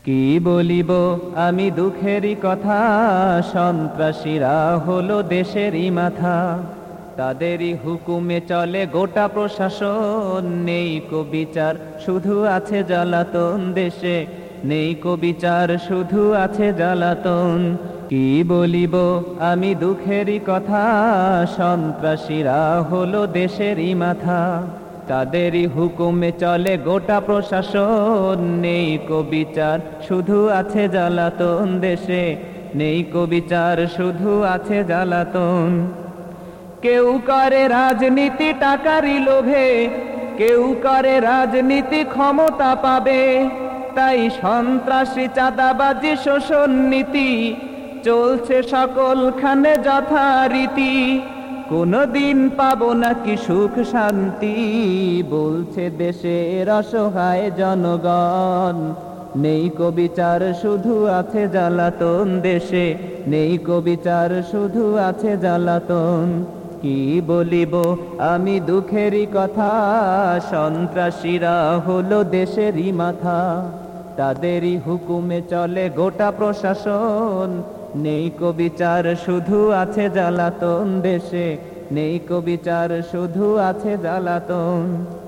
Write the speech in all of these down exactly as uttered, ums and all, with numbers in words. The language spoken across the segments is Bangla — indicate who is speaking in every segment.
Speaker 1: কি বলিব আমি দুঃখেরই কথা, সন্ত্রাসীরা হলো দেশেরই মাথা। তাদেরই হুকুমে চলে গোটা প্রশাসন, নেই কো বিচার শুধু আছে জ্বালাতন দেশে, নেই কো বিচার শুধু আছে জ্বালাতন। কি বলিব আমি দুঃখেরই কথা, সন্ত্রাসীরা হলো দেশেরই মাথা। তাদেরই হুকুমে চলে গোটা প্রশাসন, নেই কো বিচার শুধু আছে জ্বালাতন দেশে, নেই কো বিচার শুধু আছে জ্বালাতন। কেউ করে রাজনীতি টাকারই লোভে, কেউ করে রাজনীতি ক্ষমতা পাবে, তাই সন্ত্রাসী চাঁদাবাজি শোষণ নীতি চলছে সকলখানে যথারীতি। কোনদিন পাবো নাকি সুখ শান্তি, বলছে দেশের অসহায় জনগণ। নেই কো বিচার শুধু আছে জ্বালাতন দেশে, নেই কো বিচার শুধু আছে জ্বালাতন। কি বলিব আমি দুঃখেরই কথা, সন্ত্রাসীরা হলো দেশেরই মাথা। তাদেরই হুকুমে চলে গোটা প্রশাসন, নেই কো বিচার শুধু আছে জ্বালাতন দেশে, নেই কো বিচার শুধু আছে জ্বালাতন।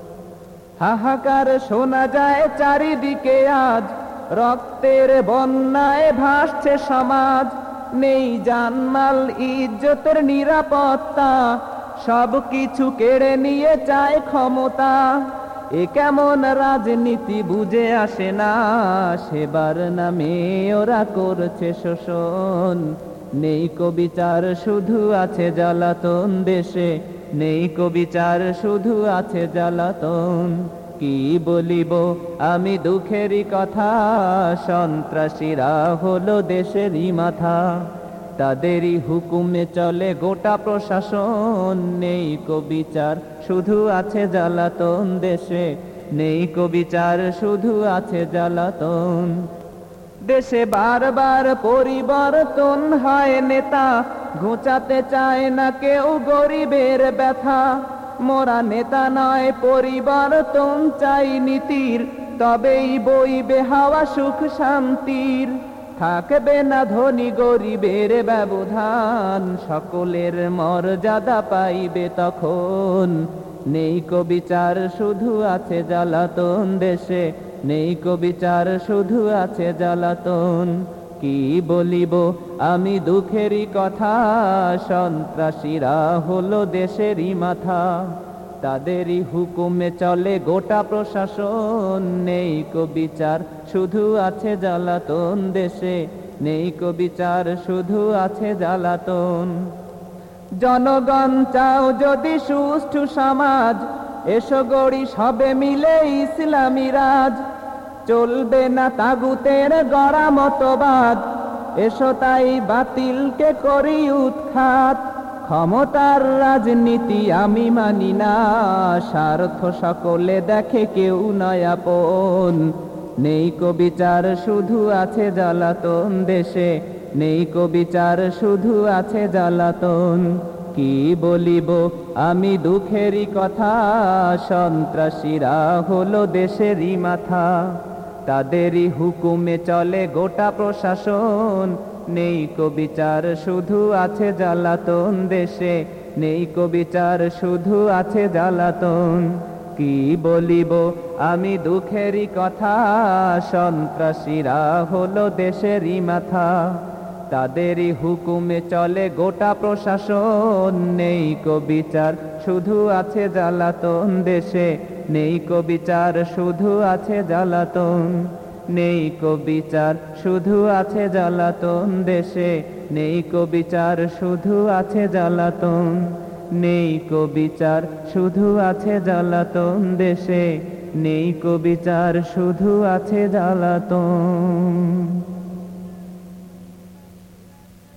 Speaker 1: হাহাকার শোনা যায় চারিদিকে আজ, রক্তের বন্যায় ভাসছে সমাজ। নেই জানমাল ইজ্জতের নিরাপত্তা, সব কিছু কেড়ে নিয়ে চায় ক্ষমতা। এ কেমন রাজনীতি বুঝে আসে না, সেবার নামে ওরা করছে শোষণ। নেই কো বিচার শুধু আছে জ্বালাতন দেশে, নেই কো বিচার শুধু আছে জ্বালাতন। কি বলিব আমি দুঃখেরই কথা, সন্ত্রাসীরা হলো দেশেরই মাথা। তাদেরই হুকুমে চলে গোটা প্রশাসন, নেই কো বিচার শুধু আছে জ্বালাতন দেশে, নেই কো বিচার শুধু আছে জ্বালাতন। দেশে বারবার পরিবর্তন হয় নেতা, ঘুচাতে চায় না কেউ গরিবের ব্যথা। মোরা নেতা নয় পরিবর্তন চাই নীতির, তবেই বইবে হাওয়া সুখ শান্তির। থাকবে না ধনী গরিবের ব্যবধান, সকলের মর্যাদা পাইবে তখন। নেই কো বিচার শুধু আছে জ্বালাতন দেশে, নেই কো বিচার শুধু আছে জ্বালাতন। কি বলিব আমি দুঃখেরই কথা, সন্ত্রাসীরা হলো দেশেরই মাথা। তাদেরই হুকুমে চলে গোটা প্রশাসন, নেই কো বিচার শুধু আছে জ্বালাতন দেশে, নেই কো বিচার শুধু আছে জ্বালাতন। জনগণ চাও যদি সুষ্ঠু সমাজ, এসো গড়ি সবে মিলে ইসলামী রাজ। চলবে না তাগুতের গড়া মতবাদ, এসো তাই বাতিলকে করি উৎখাত। ক্ষমতার রাজনীতি আমি মানি না, স্বার্থ সকলে দেখে কেউ নয় আপন। নেই কো বিচার শুধু আছে জ্বালাতন দেশে, নেই কো বিচার শুধু আছে জ্বালাতন। কি বলিব আমি দুঃখেরই কথা, সন্ত্রাসীরা হলো দেশেরই মাথা। তাদেরই হুকুমে চলে গোটা প্রশাসন, নেই কো বিচার শুধু আছে জ্বালাতন দেশে, নেই কো বিচার শুধু আছে জ্বালাতন। কি বলিব আমি দুঃখেরই কথা, সন্ত্রাসীরা হলো দেশেরই মাথা। তাদেরই হুকুমে চলে গোটা প্রশাসন, নেই কো বিচার শুধু আছে জ্বালাতন দেশে, নেই কো বিচার শুধু আছে জ্বালাতন। নেই কো বিচার শুধু আছে জ্বালাতন দেশে, নেই কো বিচার শুধু আছে জ্বালাতন। নেই কো বিচার শুধু আছে জ্বালাতন দেশে, নেই কো বিচার শুধু আছে জ্বালাতন।